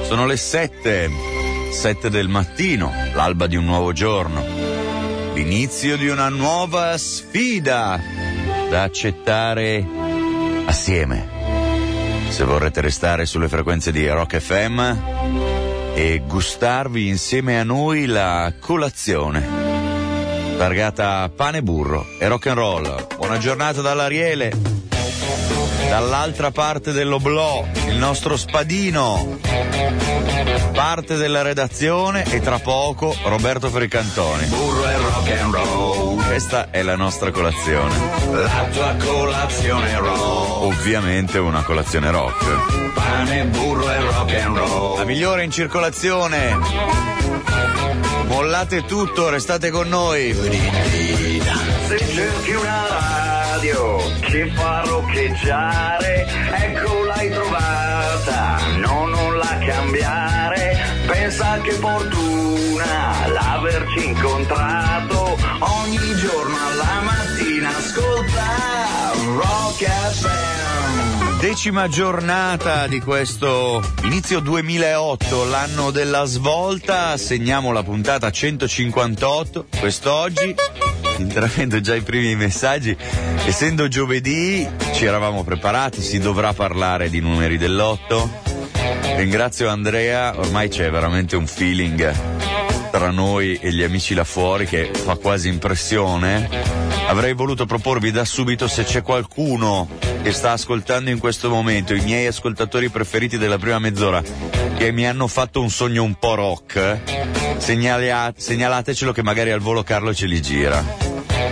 Sono le 7 del mattino, l'alba di un nuovo giorno, l'inizio di una nuova sfida da accettare assieme. Se vorrete restare sulle frequenze di Rock FM e gustarvi insieme a noi la colazione targata pane e burro e rock and roll. Buona giornata dall'Ariele, dall'altra parte dell'oblò il nostro Spadino, parte della redazione, e tra poco Roberto Fricantoni. Burro e rock and roll. Questa è la nostra colazione. La tua colazione roll. Ovviamente una colazione rock. Pane, burro e rock and roll. La migliore in circolazione. Mollate tutto, restate con noi. Se cerchi una radio che fa roccheggiare, ecco l'hai trovata, no, non la cambiare. Pensa che fortuna l'averci incontrato, ogni giorno alla mattina ascolta Rock FM. 10ª giornata di questo inizio 2008, l'anno della svolta. Segniamo la puntata 158 quest'oggi. Intravendo già i primi messaggi, essendo giovedì ci eravamo preparati, si dovrà parlare di numeri dell'otto. Ringrazio Andrea, ormai c'è veramente un feeling tra noi e gli amici là fuori che fa quasi impressione. Avrei voluto proporvi da subito, se c'è qualcuno che sta ascoltando in questo momento, i miei ascoltatori preferiti della prima mezz'ora, che mi hanno fatto un sogno un po' rock, segnalatecelo che magari al volo Carlo ce li gira.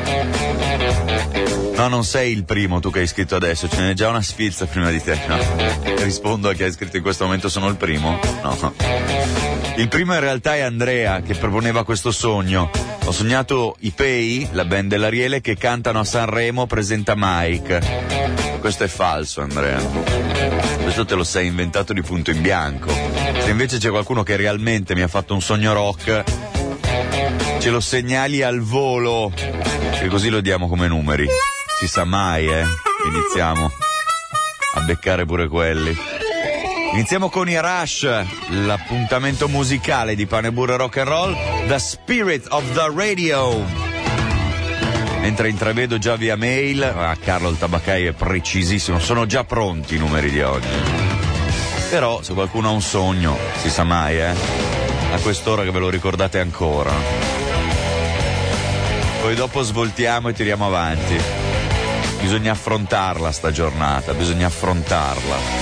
No, non sei il primo tu che hai scritto adesso, ce n'è già una sfilza prima di te, no? Rispondo a chi ha scritto in questo momento, sono il primo? No. Il primo in realtà è Andrea, che proponeva questo sogno. Ho sognato i Pei, la band dell'Ariele, che cantano a Sanremo, presenta Mike. Questo è falso, Andrea. Questo te lo sei inventato di punto in bianco. Se invece c'è qualcuno che realmente mi ha fatto un sogno rock, ce lo segnali al volo, e così lo diamo come numeri. Si sa mai, iniziamo a beccare pure quelli. Iniziamo con i Rush, l'appuntamento musicale di Pane Burro Rock and Roll, The Spirit of the Radio. Mentre intravedo già via mail, Carlo il tabaccaio è precisissimo, sono già pronti i numeri di oggi. Però se qualcuno ha un sogno, si sa mai, a quest'ora che ve lo ricordate ancora. Poi dopo svoltiamo e tiriamo avanti. Bisogna affrontarla sta giornata, bisogna affrontarla.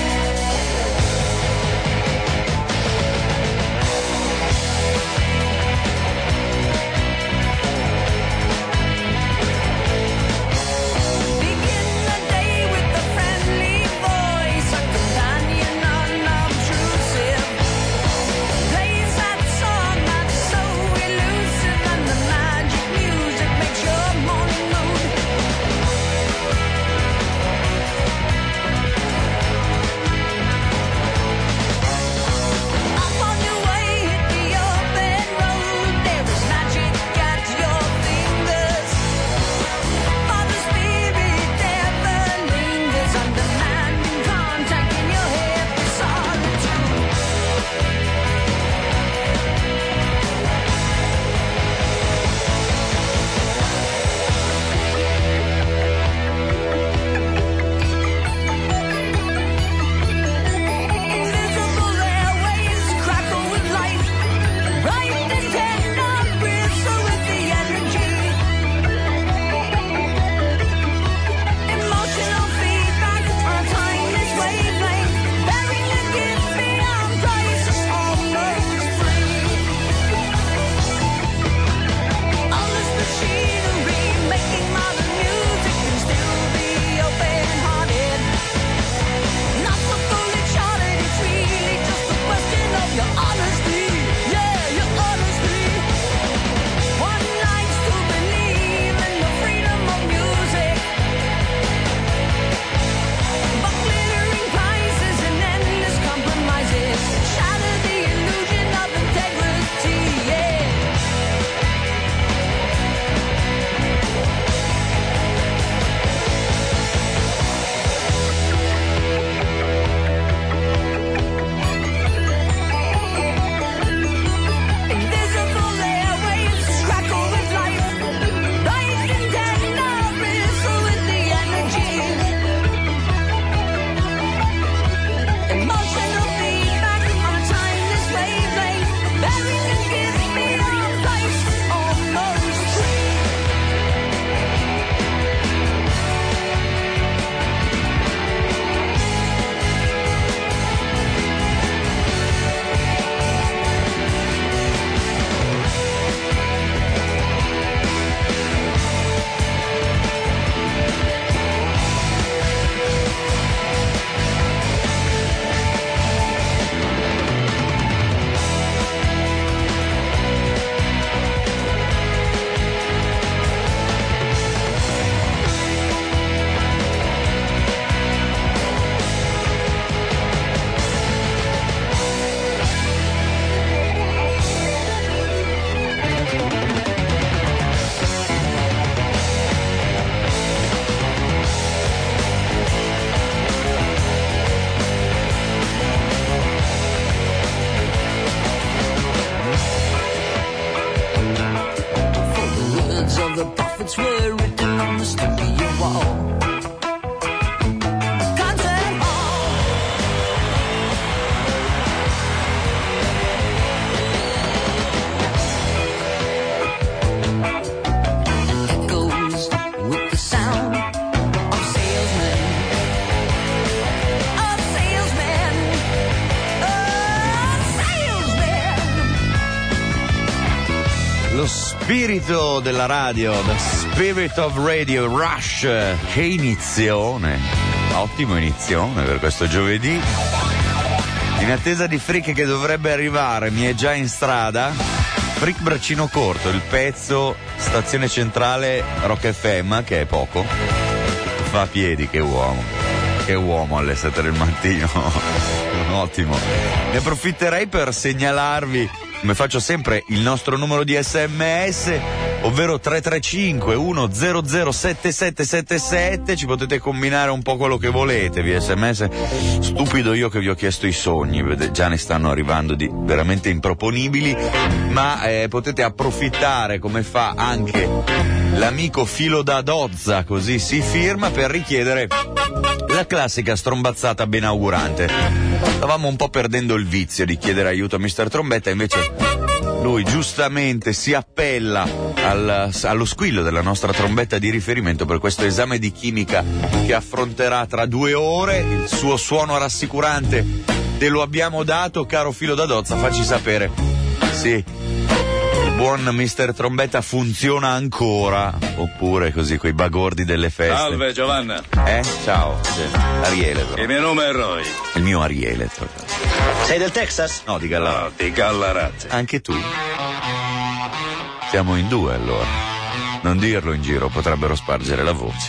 spirito della radio, the spirit of radio, Rush, che inizione, ottimo inizione per questo giovedì. In attesa di Freak che dovrebbe arrivare, mi è già in strada. Freak braccino corto, il pezzo stazione centrale Rock FM, che è poco, fa a piedi, che uomo alle 7 del mattino. Ottimo. Ne approfitterei per segnalarvi, come faccio sempre, il nostro numero di SMS, ovvero 335 100 7777. Ci potete combinare un po' quello che volete via SMS. Stupido io che vi ho chiesto i sogni, già ne stanno arrivando di veramente improponibili, ma potete approfittare, come fa anche l'amico Filo da Dozza, così si firma, per richiedere la classica strombazzata benaugurante. Stavamo un po' perdendo il vizio di chiedere aiuto a Mr. Trombetta, invece lui giustamente si appella allo squillo della nostra trombetta di riferimento per questo esame di chimica che affronterà tra 2 ore. Il suo suono rassicurante te lo abbiamo dato, caro Filo da Dozza, facci sapere. Sì, il buon Mr. Trombetta funziona ancora, oppure così quei bagordi delle feste. Salve Giovanna. Ciao. Ariele però. Il mio nome è Roy. Il mio Ariele. Sei del Texas? No, di Gallarate. No, di Gallarate. Anche tu? Siamo in 2 allora. Non dirlo in giro, potrebbero spargere la voce.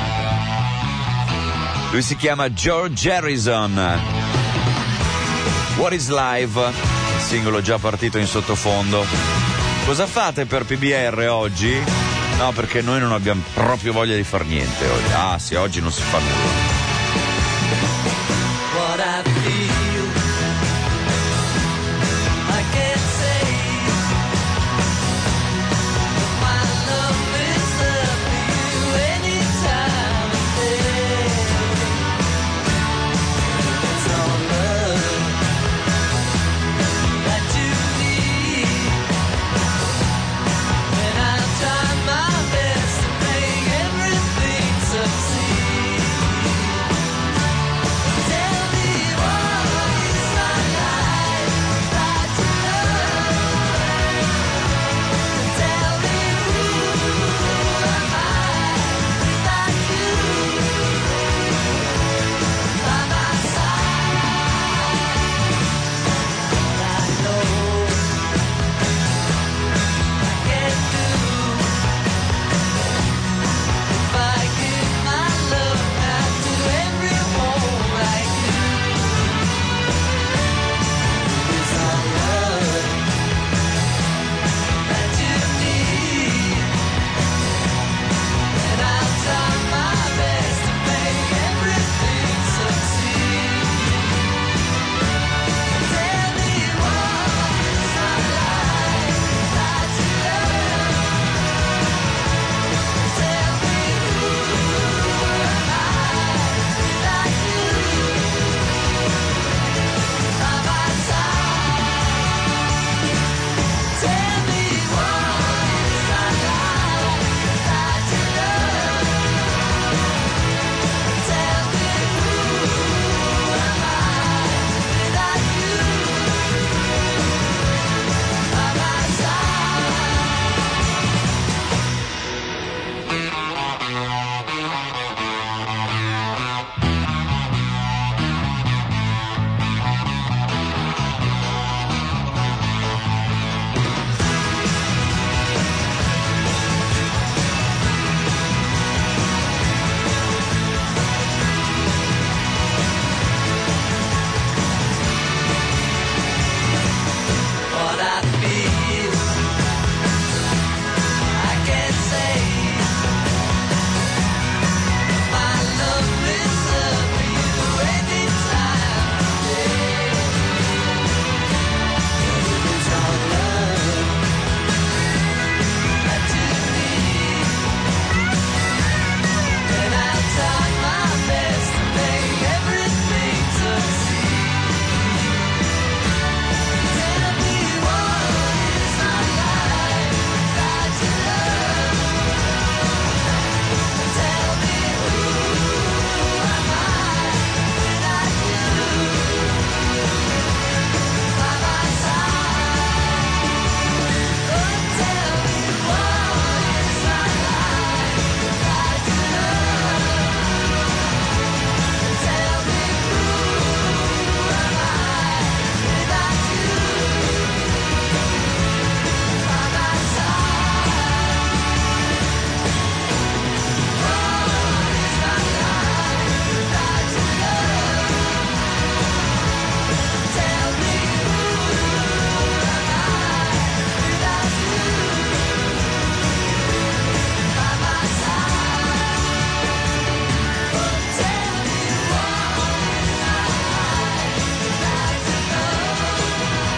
Lui si chiama George Harrison. What is Live? Il singolo già partito in sottofondo. Cosa fate per PBR oggi? No, perché noi non abbiamo proprio voglia di far niente oggi. Ah sì, oggi non si fa nulla. What I feel, I can't say. My love is there for you anytime of day. It's all love that you need, and I try my best to make everything succeed.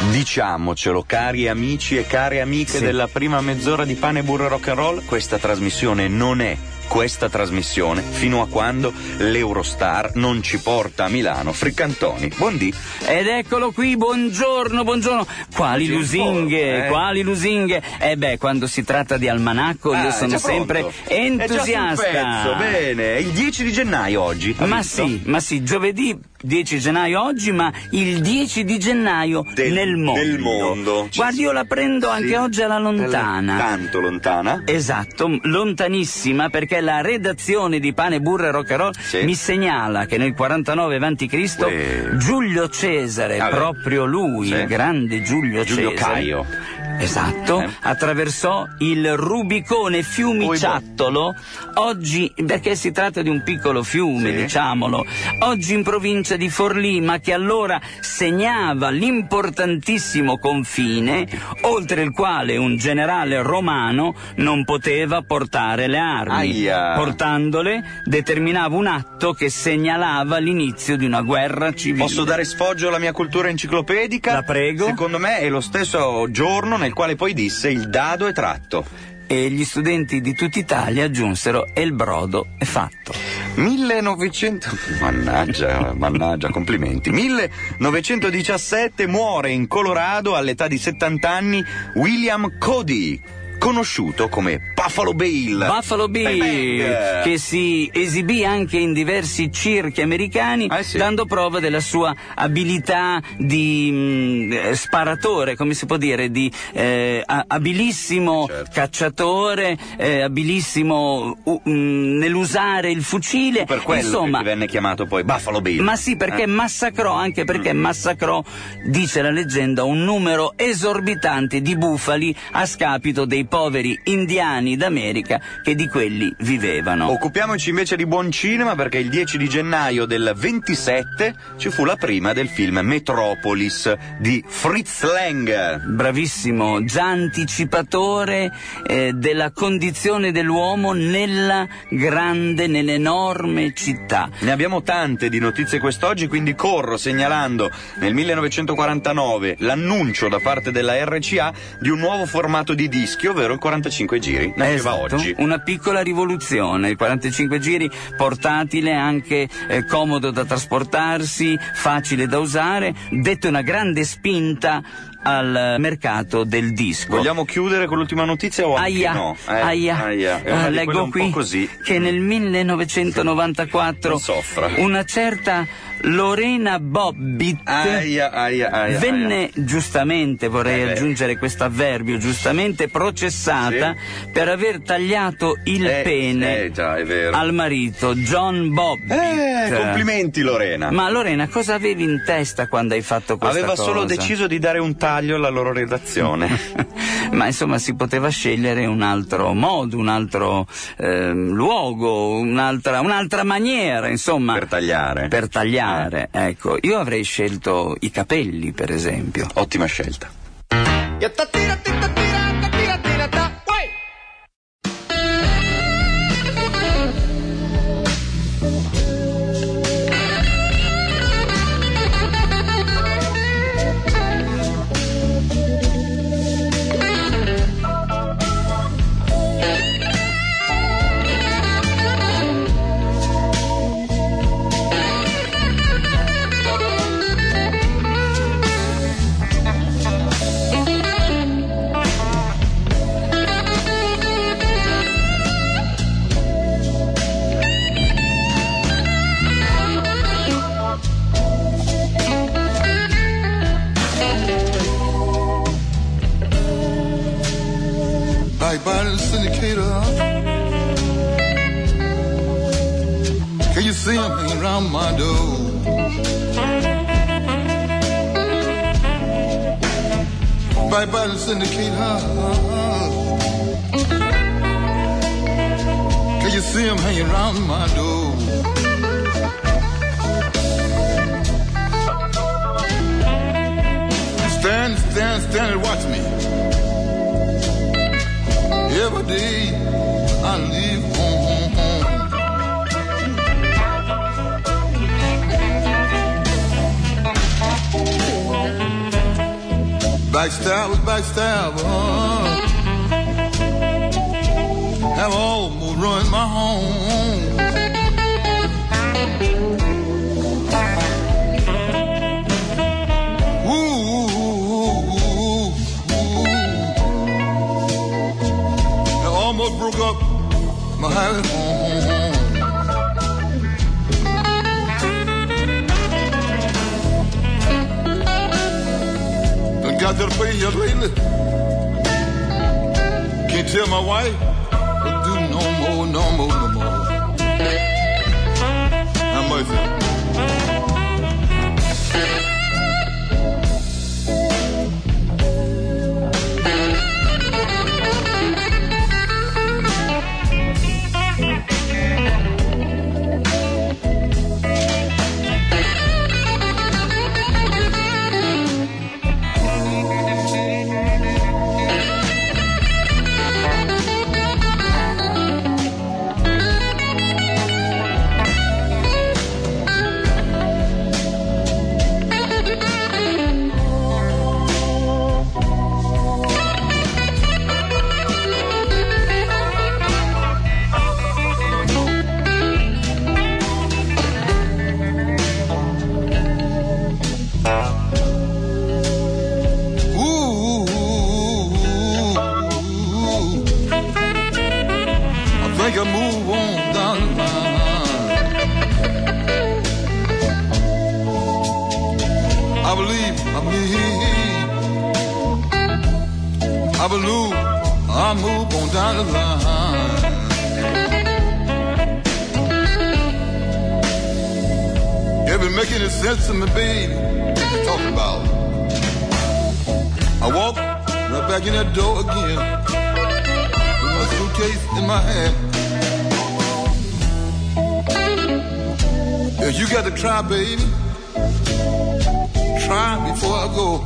Diciamocelo, cari amici e care amiche della prima mezz'ora di Pane, Burro e Rock and Roll, questa trasmissione non è questa trasmissione fino a quando l'Eurostar non ci porta a Milano Friccantoni. Buondì. Ed eccolo qui, buongiorno. Quali lusinghe. Quando si tratta di almanacco io sono sempre entusiasta. È già sul pezzo, bene. È il 10 di gennaio oggi. Ma sì, giovedì 10 gennaio oggi, ma il 10 di gennaio nel mondo. Guardi, io la prendo anche oggi alla lontana. Tanto lontana? Esatto, lontanissima, perché la redazione di Pane, Burro e Rock and Roll mi segnala che nel 49 a.C. Giulio Cesare, proprio lui, il grande Giulio Cesare, Caio. Esatto, attraversò il Rubicone fiumiciattolo, oggi, perché si tratta di un piccolo fiume, diciamolo, oggi in provincia di Forlì, ma che allora segnava l'importantissimo confine oltre il quale un generale romano non poteva portare le armi. Portandole determinava un atto che segnalava l'inizio di una guerra civile. Posso dare sfoggio alla mia cultura enciclopedica? La prego. Secondo me è lo stesso giorno nel quale poi disse il dado è tratto. E gli studenti di tutta Italia aggiunsero e il brodo è fatto. 1900 mannaggia, complimenti. 1917 muore in Colorado all'età di 70 anni William Cody, conosciuto come Buffalo Bill, che si esibì anche in diversi circhi americani, dando prova della sua abilità di sparatore, come si può dire, di abilissimo cacciatore, abilissimo nell'usare il fucile. Per quello insomma, che venne chiamato poi Buffalo Bill. Ma sì, perché massacrò, dice la leggenda, un numero esorbitante di bufali a scapito dei poveri indiani d'America che di quelli vivevano. Occupiamoci invece di buon cinema, perché il 10 di gennaio del 27 ci fu la prima del film Metropolis di Fritz Lang. Bravissimo, già anticipatore della condizione dell'uomo nell'enorme città. Ne abbiamo tante di notizie quest'oggi, quindi corro segnalando nel 1949 l'annuncio da parte della RCA di un nuovo formato di dischi, ovvero il 45 giri. Nasceva oggi. Una piccola rivoluzione, il 45 giri, portatile, anche comodo da trasportarsi, facile da usare, dette una grande spinta al mercato del disco. Vogliamo chiudere con l'ultima notizia o anche no? Leggo qui che nel 1994 una certa Lorena Bobbitt venne giustamente, vorrei aggiungere questo avverbio, giustamente processata per aver tagliato il pene al marito John Bobbitt. Complimenti Lorena. Ma Lorena, cosa avevi in testa quando hai fatto questa cosa? Aveva solo deciso di dare un taglio alla loro redazione. Ma insomma si poteva scegliere un altro modo, un altro luogo, un'altra maniera, insomma, per tagliare. Ecco, io avrei scelto i capelli, per esempio. Ottima scelta. By the syndicator, can you see him hanging around my door? By the syndicator, can you see him hanging around my door? Stand and watch me. Every day I leave home. Backstab was backstab. Have almost ruined my home. I almost broke up my home. Done got to the place here lately. Can't tell my wife, but do no more, no more, no more. How much is it? I move on down the line. It been making any sense to me, baby. What you talking about? I walk right back in that door again with my suitcase in my hand. Yeah, you got to try, baby. Try before I go.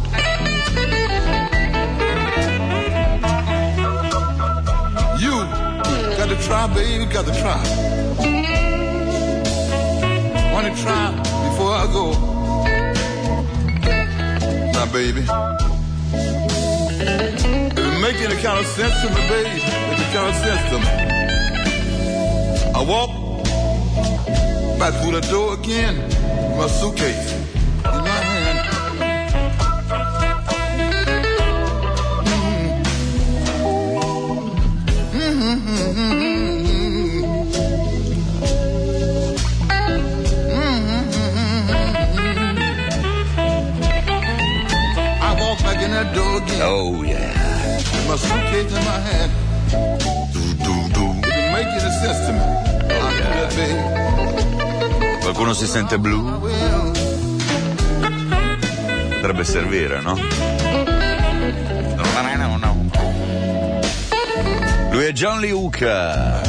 Got to try, baby, got to try. Want to try before I go. Now, baby, if it make any kind of sense to me, baby, make any kind of sense to me. I walk back through the door again, my suitcase in my hand. Oh yeah. With my suitcase in my hand. It didn't make any sense to me. Oh yeah. Qualcuno si sente blu? Potrebbe servire, no? Lui è John Lee Hooker.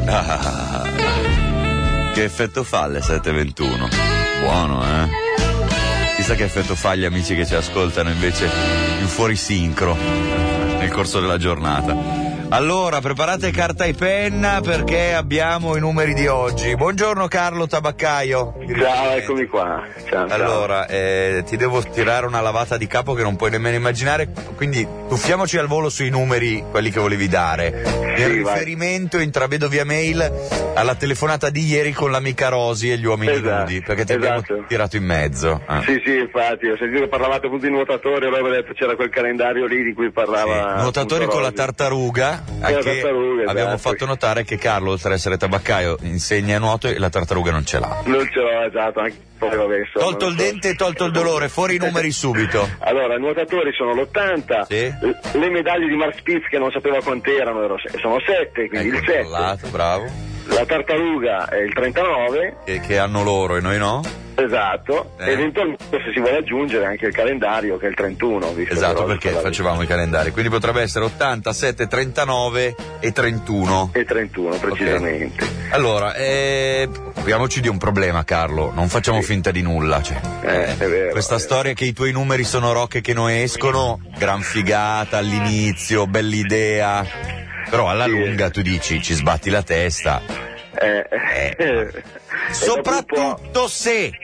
Che effetto fa alle 7:21? Buono, eh? Chissà che effetto fa gli amici che ci ascoltano invece in fuori sincro nel corso della giornata. Allora, preparate carta e penna perché abbiamo i numeri di oggi. Buongiorno Carlo Tabaccaio. Ciao, eccomi qua. Ciao. Allora, ti devo tirare una lavata di capo che non puoi nemmeno immaginare, quindi tuffiamoci al volo sui numeri, quelli che volevi dare. Nel riferimento intravedo via mail alla telefonata di ieri con l'amica Rosi e gli uomini nudi, perché ti abbiamo tirato in mezzo. Sì, infatti, ho sentito che parlavate appunto di nuotatori, allora avevo detto c'era quel calendario lì di cui parlava. Sì, nuotatori con la tartaruga. Anche abbiamo fatto notare che Carlo, oltre ad essere tabaccaio, insegna nuoto e la tartaruga non ce l'ha. Non ce l'ho, esatto. Anche poi, vabbè, insomma, tolto il dente e tolto il dolore, fuori i numeri subito. Allora, i nuotatori sono l'80, sì. Le medaglie di Mark Spitz che non sapeva quant'erano, sono 7, quindi il 7. Bravo. La tartaruga è il 39. Che hanno loro e noi no? Esatto, eventualmente se si vuole aggiungere anche il calendario che è il 31. Esatto, perché facevamo i calendari, quindi potrebbe essere 80, 7, 39 e 31. E 31 precisamente. Okay. Allora, occupiamoci di un problema, Carlo, non facciamo finta di nulla. Cioè, è vero, questa storia che i tuoi numeri sono rocche che non escono, gran figata all'inizio, bell'idea, però alla lunga tu dici ci sbatti la testa. Soprattutto se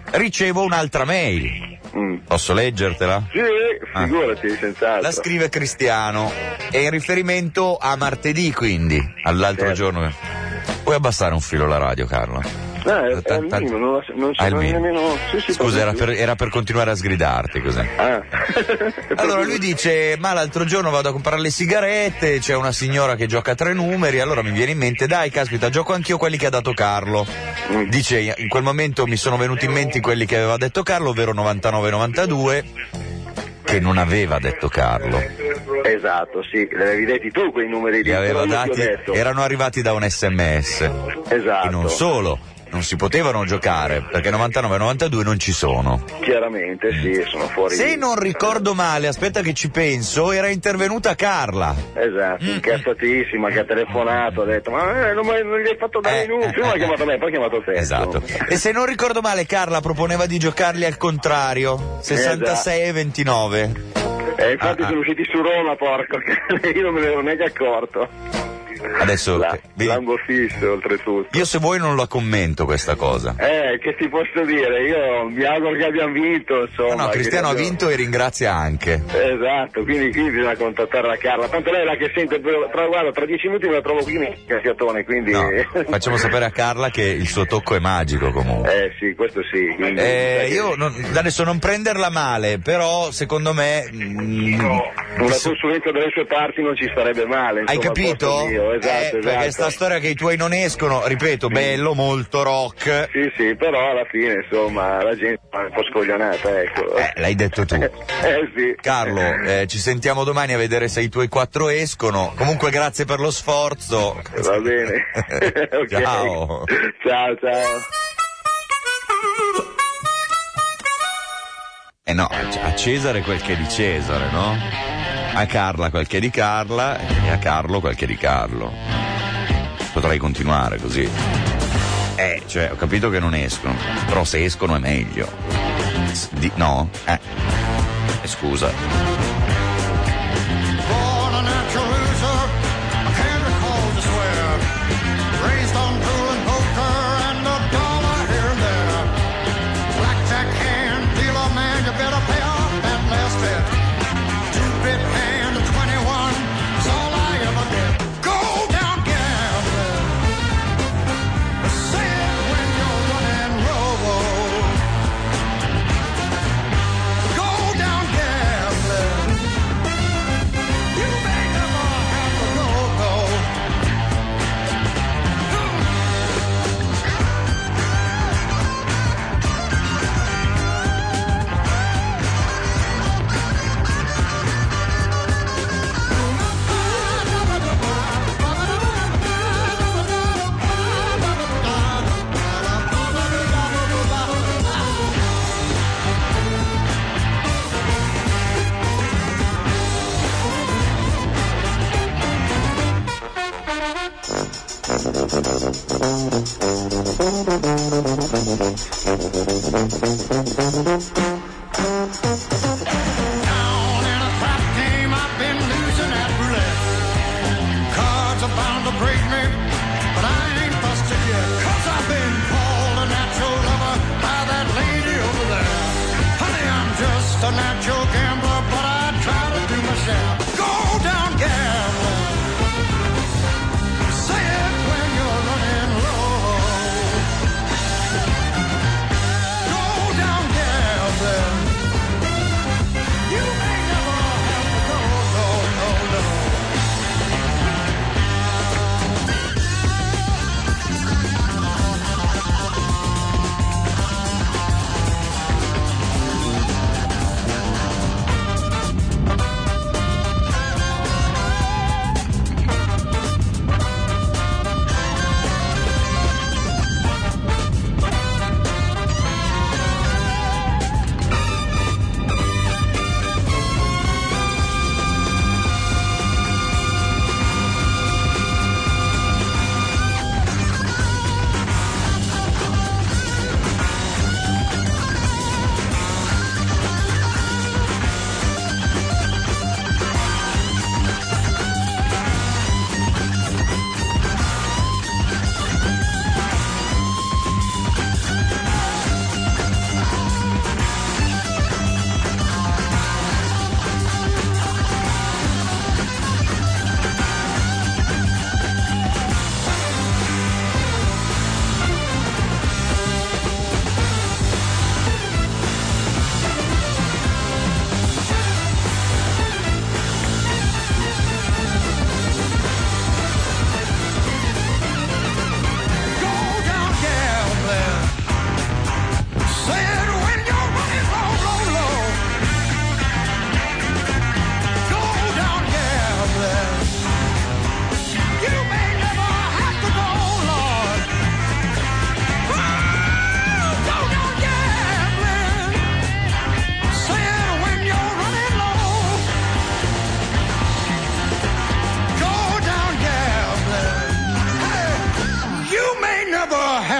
ricevo un'altra mail. Posso leggertela? Sì, figurati, senz'altro. La scrive Cristiano, è in riferimento a martedì, quindi, all'altro giorno. Puoi abbassare un filo la radio, Carlo? È il minimo, non c'è nemmeno... Sì, scusa, era per continuare a sgridarti così. Allora lui dice, ma l'altro giorno vado a comprare le sigarette, c'è una signora che gioca a 3 numeri, allora mi viene in mente, dai caspita, gioco anch'io quelli che ha dato Carlo. Dice, in quel momento mi sono venuti in mente quelli che aveva detto Carlo, ovvero 99-92, che non aveva detto Carlo. Esatto, sì, li avevi detti tu quei numeri lì. Li aveva dati, erano arrivati da un SMS. Esatto. E non solo, non si potevano giocare, perché 99-92 non ci sono. Chiaramente, sì, sono fuori. Se non ricordo male, aspetta che ci penso, era intervenuta Carla. Esatto, incazzatissima, che ha telefonato, ha detto, ma non gli hai fatto dare i numeri, prima ha chiamato me, poi ha chiamato te. Esatto. E se non ricordo male, Carla proponeva di giocarli al contrario, 66-29. E infatti sono usciti su Roma, porco, che io non me ne ero neanche accorto. Adesso Lambo fisso, oltretutto. Io se vuoi non la commento questa cosa. Che ti posso dire? Io mi auguro che abbiamo vinto, insomma. No, Cristiano ha vinto e ringrazia anche. Esatto, quindi qui bisogna contattare la Carla. Tanto lei è la che sente, guarda, tra 10 minuti me la trovo qui in cacciatone, quindi... No, facciamo sapere a Carla che il suo tocco è magico comunque. Sì, questo sì. Quindi, io adesso non prenderla male, però secondo me... una consulenza dalle sue parti non ci starebbe male. Insomma, hai capito? Esatto. Perché sta storia che i tuoi non escono, ripeto, bello, molto rock. Sì, però alla fine, insomma, la gente è un po' scoglionata, ecco. L'hai detto tu. Sì. Carlo, ci sentiamo domani a vedere se i tuoi 4 escono. Comunque grazie per lo sforzo. Va bene. Okay. Ciao. Ciao. No, a Cesare quel che è di Cesare, no? A Carla quel che è di Carla e a Carlo quel che è di Carlo. Potrei continuare così. Cioè, ho capito che non escono, però se escono è meglio. No? Scusa.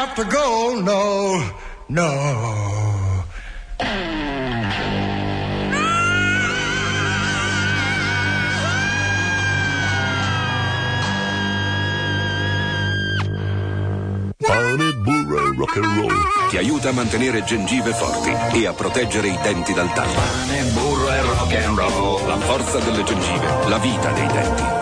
got to go, no, no. Pane, burro e rock and roll ti aiuta a mantenere gengive forti e a proteggere i denti dal tarlo. Pane, burro e rock and roll. La forza delle gengive, la vita dei denti.